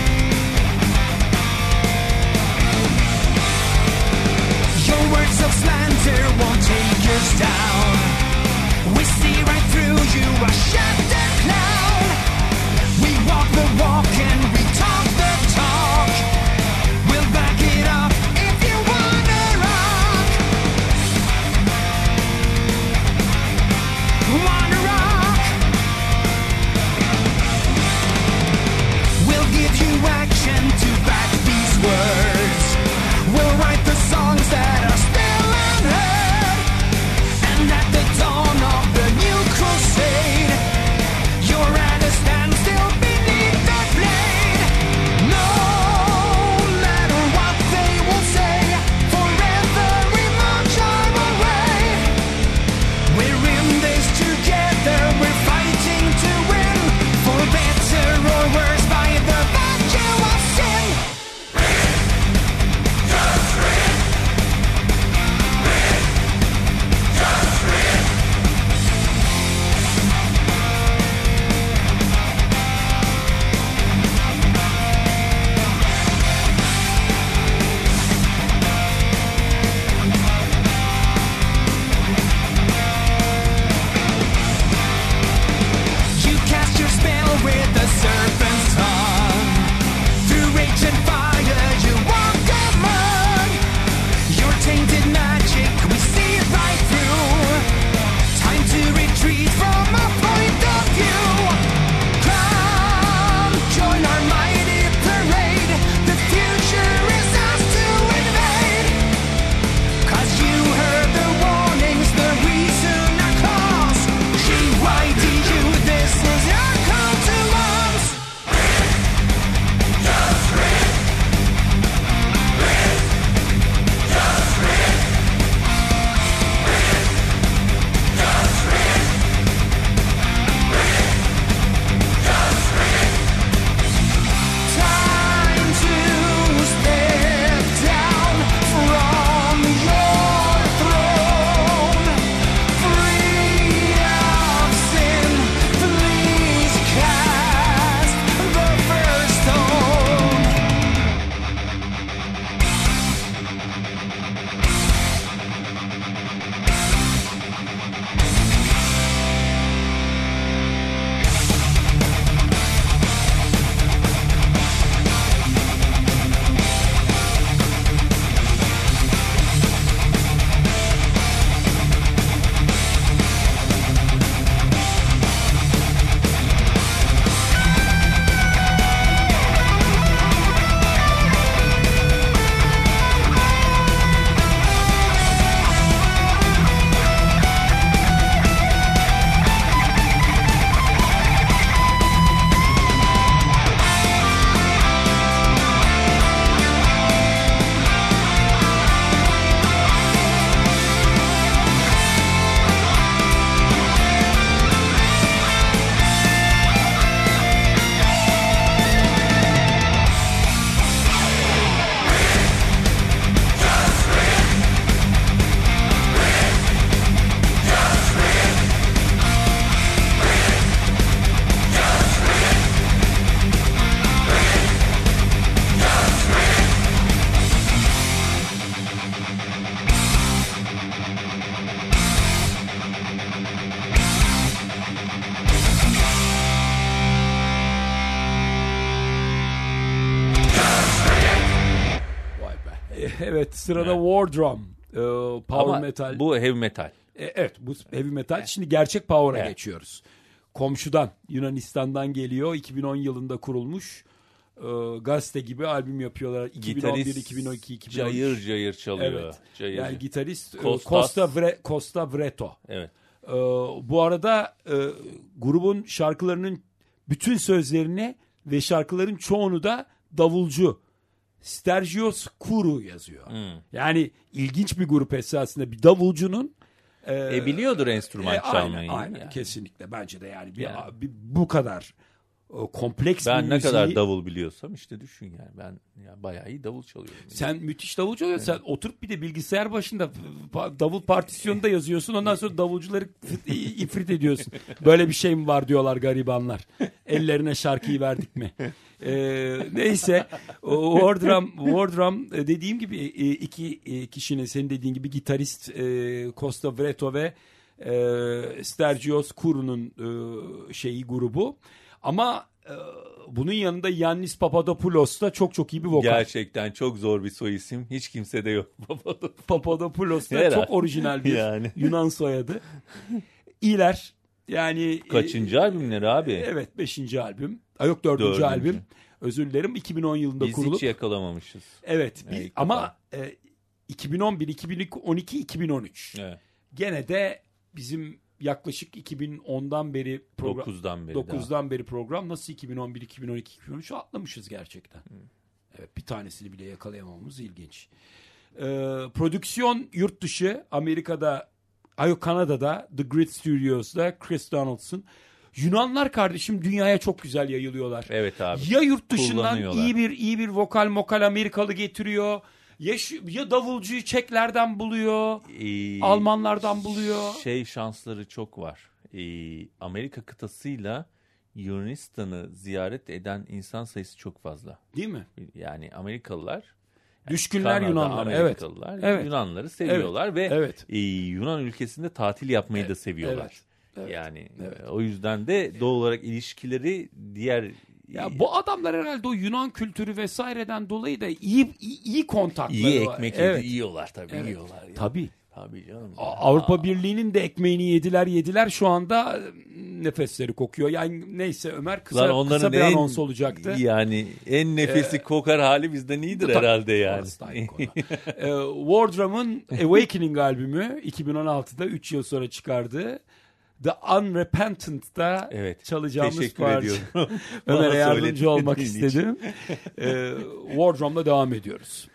D: Your words of slang goes down. We see right through you, a shattered clown. We walk the walk and we talk the talk. We'll back it up if you wanna rock. Wanna rock. We'll give you action to back these words. We'll write the songs that are still unheard. And at the dawn of the new crusade, you're at a standstill beneath the blade. No matter what they will say, forever we march our way. We're in this together, we're fighting to win. For better or worse, by the virtue of sin. You cast your spell with the serpent's tongue. Through rage and fire you walk among. Your tainted magic we see right through. Time to retreat from our point of view. Come, join our mighty parade. The future is ours to invade. Cause you heard the warnings, the reason our cause. G Y D U, this is your call to arms. Time to step down from your throne. Free of sin, please cast the first stone.
B: Vay be. Evet, sırada
A: Evet.
B: War Drum. Ee, Power
A: Ama
B: Metal.
A: bu heavy metal.
B: E, evet, bu heavy metal. Şimdi gerçek power'a
A: Evet.
B: geçiyoruz. Komşudan, Yunanistan'dan geliyor. iki bin on yılında kurulmuş. Ee, gazete gibi albüm yapıyorlar. iki bin on bir, iki bin on iki, iki bin on üç.
A: Cayır cayır çalıyor.
B: Evet.
A: Cayır.
B: Yani gitarist e,
A: Kostas.
B: Costa, Vre, Costa Vreto.
A: Evet.
B: Ee, bu arada e, grubun şarkılarının bütün sözlerini ve şarkıların çoğunu da davulcu Stergios Kourou yazıyor.
A: Hmm.
B: Yani ilginç bir grup esasında, bir davulcunun
A: E biliyordur enstrüman
B: e,
A: çalmayı.
B: Aynen, aynen
A: yani.
B: kesinlikle bence de yani bir,
A: Yani.
B: bir bu kadar kompleks
A: ben
B: bir
A: ne
B: müziği...
A: kadar davul biliyorsam işte düşün yani. Ben ya bayağı iyi davul çalıyorum.
B: Sen müthiş davul çalıyorsun. Evet. Sen oturup bir de bilgisayar başında davul partisyonunda yazıyorsun. Ondan sonra davulcuları ifrit ediyorsun. Böyle bir şey mi var diyorlar garibanlar. Ellerine şarkıyı verdik mi? Ee, neyse War Drum, War Drum dediğim gibi iki kişinin senin dediğin gibi gitarist Costa Vreto ve Stergios Kourou'nun şeyi grubu. Ama e, bunun yanında Yannis Papadopoulos da çok çok iyi bir vokal.
A: Gerçekten çok zor bir soy isim. Hiç kimsede yok.
B: Papadopoulos da çok orijinal bir yani. Yunan soyadı. İyiler. Yani
A: kaçıncı e, albümleri abi?
B: Evet, beşinci albüm. Ha, yok dördüncü, dördüncü albüm. Özür dilerim. iki bin on yılında
A: Biz
B: kurulup.
A: Biz hiç yakalamamışız.
B: Evet. Bir, evet ama e, iki bin on bir, iki bin on iki, iki bin on üç. Evet. Gene de bizim yaklaşık iki bin ondan beri program,
A: dokuzdan beri
B: dokuzdan beri program nasıl iki bin on bir, iki bin on iki, iki bin on üç atlamışız gerçekten. Hmm. Evet, bir tanesini bile yakalayamamamız ilginç. Ee, prodüksiyon yurt dışı Amerika'da, hayır Kanada'da The Grid Studios'da Chris Donaldson. Yunanlar kardeşim dünyaya çok güzel yayılıyorlar.
A: Evet abi.
B: Ya yurt dışından iyi bir iyi bir vokal mokal Amerikalı getiriyor. Ya, şu, ya davulcuyu Çeklerden buluyor, ee, Almanlardan buluyor.
A: Şey şansları çok var. Ee, Amerika kıtasıyla Yunanistan'ı ziyaret eden insan sayısı çok fazla.
B: Değil mi?
A: Yani Amerikalılar, yani
B: düşkünler Yunanlar,
A: Amerikalılar
B: evet. Evet.
A: Yunanları seviyorlar evet. ve
B: evet.
A: E, Yunan ülkesinde tatil yapmayı evet. da seviyorlar. Evet. Evet. Yani evet. o yüzden de doğal olarak ilişkileri diğer...
B: Ya bu adamlar herhalde o Yunan kültürü vesaireden dolayı da iyi iyi, iyi kontakları
A: iyi
B: var.
A: ekmek
B: evet.
A: yiyorlar tabii
B: evet.
A: yiyorlar. Ya.
B: Tabii.
A: Tabii canım.
B: Ya. Avrupa Birliği'nin de ekmeğini yediler yediler şu anda nefesleri kokuyor. Yani neyse Ömer kısa, kısa bir anons olacaktı.
A: Yani en nefesi ee, kokar hali bizden iyidir herhalde yani.
B: ee, War Drum'un Awakening albümü iki bin on altıda üç yıl sonra çıkardı. The Unrepentant'da evet, çalacağımız parça. Ömer'e yardımcı olmak istedim. ee, War Drum'la devam ediyoruz.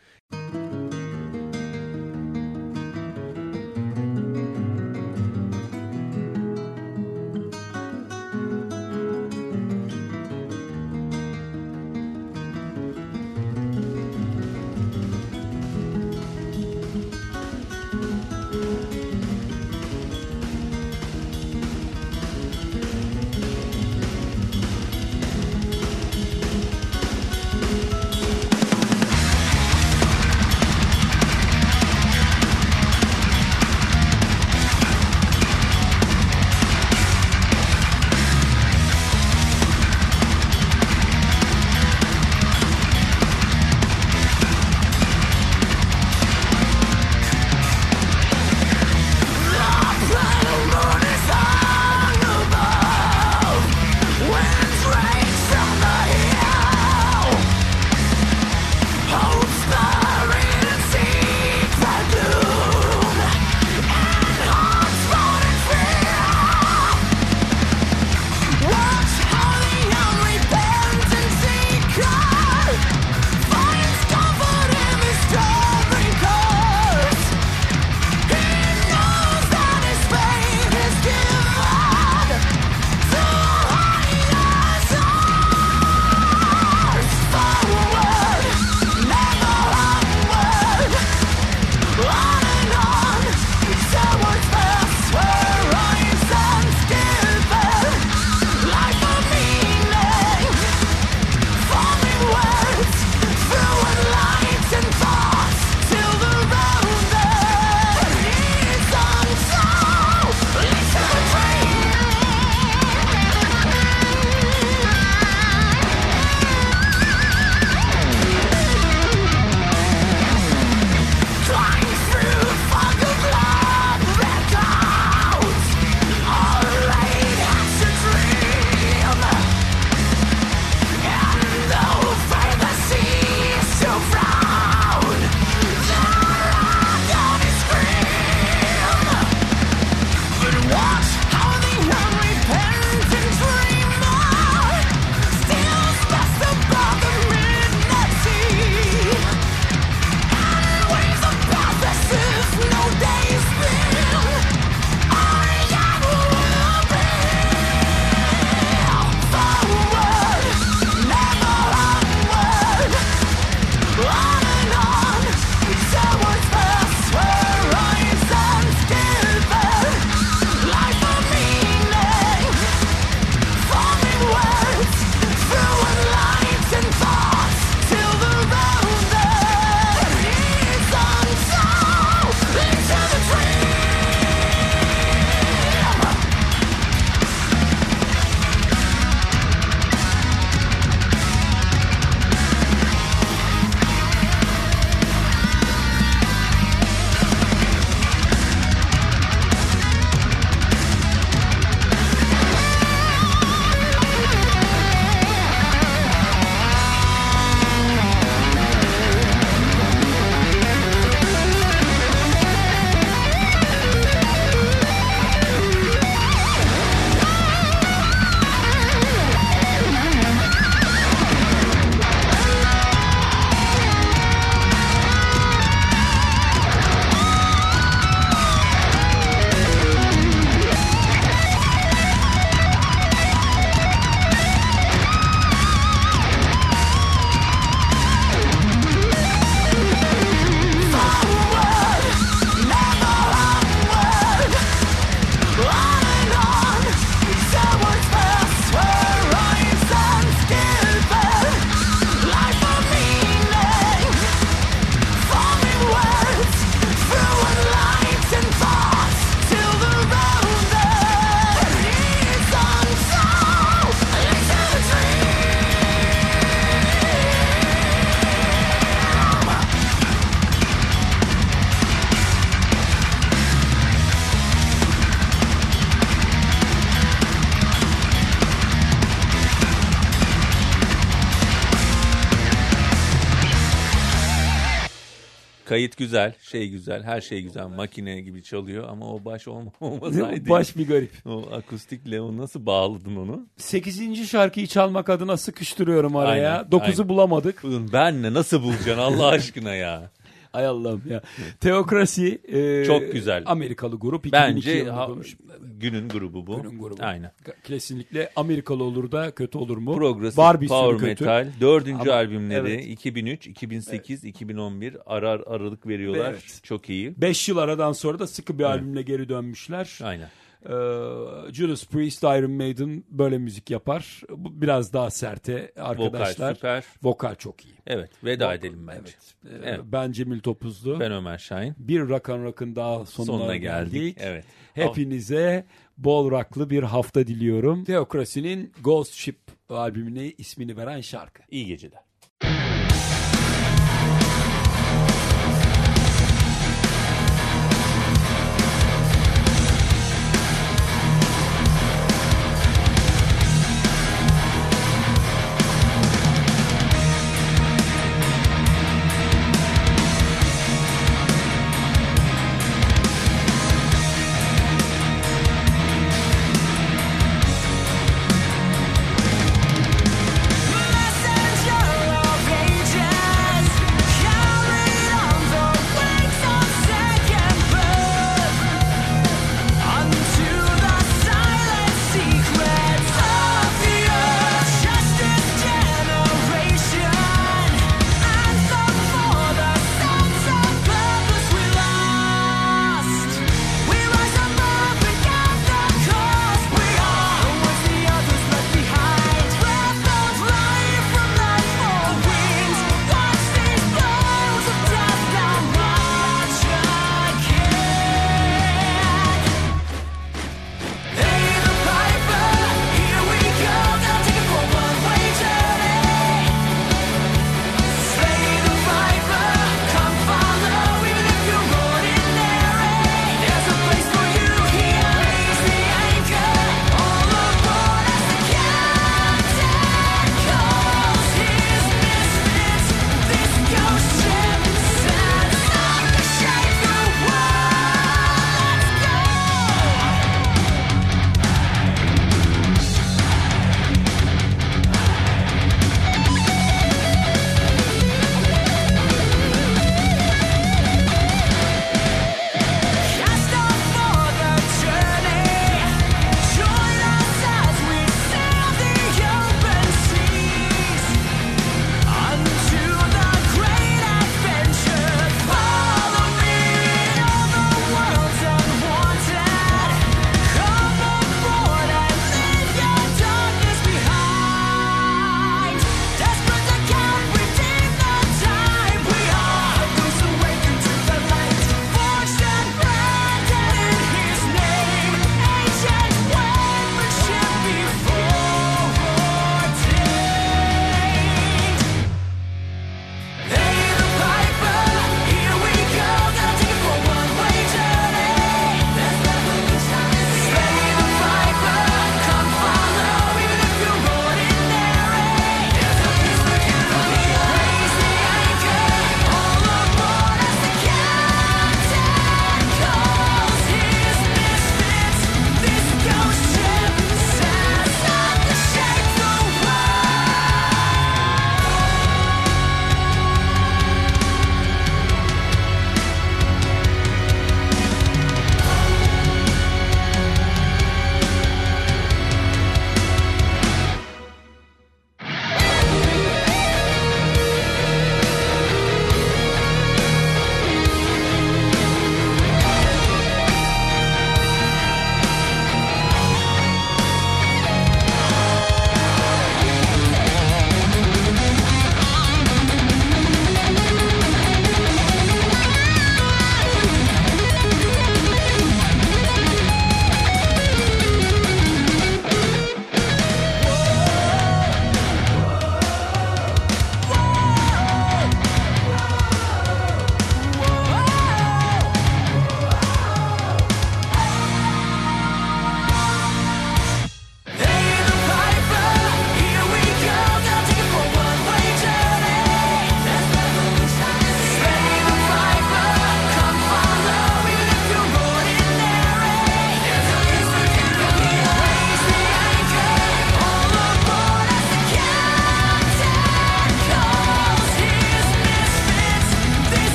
A: kayıt güzel, şey güzel, her şey güzel. Makine gibi çalıyor ama o baş olma, olmasaydı.
B: Baş bir garip.
A: O akustikle o nasıl bağladın onu?
B: Sekizinci şarkıyı çalmak adına sıkıştırıyorum araya.
A: Aynen,
B: Dokuzu
A: aynen.
B: bulamadık.
A: Ben ne nasıl bulacaksın Allah aşkına ya?
B: Ay Allah'ım ya. Teokrasi e,
A: Çok güzel.
B: Amerikalı grup. iki bin iki
A: Bence
B: yılında
A: ha,
B: kurulmuş.
A: günün grubu bu.
B: Günün grubu.
A: Aynen.
B: Kesinlikle Amerikalı olur da kötü olur mu?
A: Progressive
B: Var bir
A: Power
B: sürü kötü.
A: Metal. Dördüncü
B: Ama-
A: albümleri
B: evet.
A: iki bin üç, iki bin sekiz, iki bin on bir arar aralık veriyorlar.
B: Evet.
A: Çok iyi.
B: Beş yıl aradan sonra da sıkı bir albümle geri dönmüşler.
A: Aynen.
B: Ee, Judas Priest, Iron Maiden böyle müzik yapar. Bu biraz daha serte arkadaşlar.
A: Vokal süper.
B: Vokal çok iyi.
A: Evet. Veda
B: Vokal-
A: edelim bence.
B: Evet. Ee,
A: Evet.
B: Ben Cemil Topuzlu.
A: Ben Ömer Şahin.
B: Bir Rock and Rock'ın daha sonuna,
A: Sonuna geldik.
B: geldik.
A: Evet.
B: Hepinize bol rock'lı bir hafta diliyorum. Teokrasi'nin Ghost Ship albümüne ismini veren şarkı.
A: İyi geceler.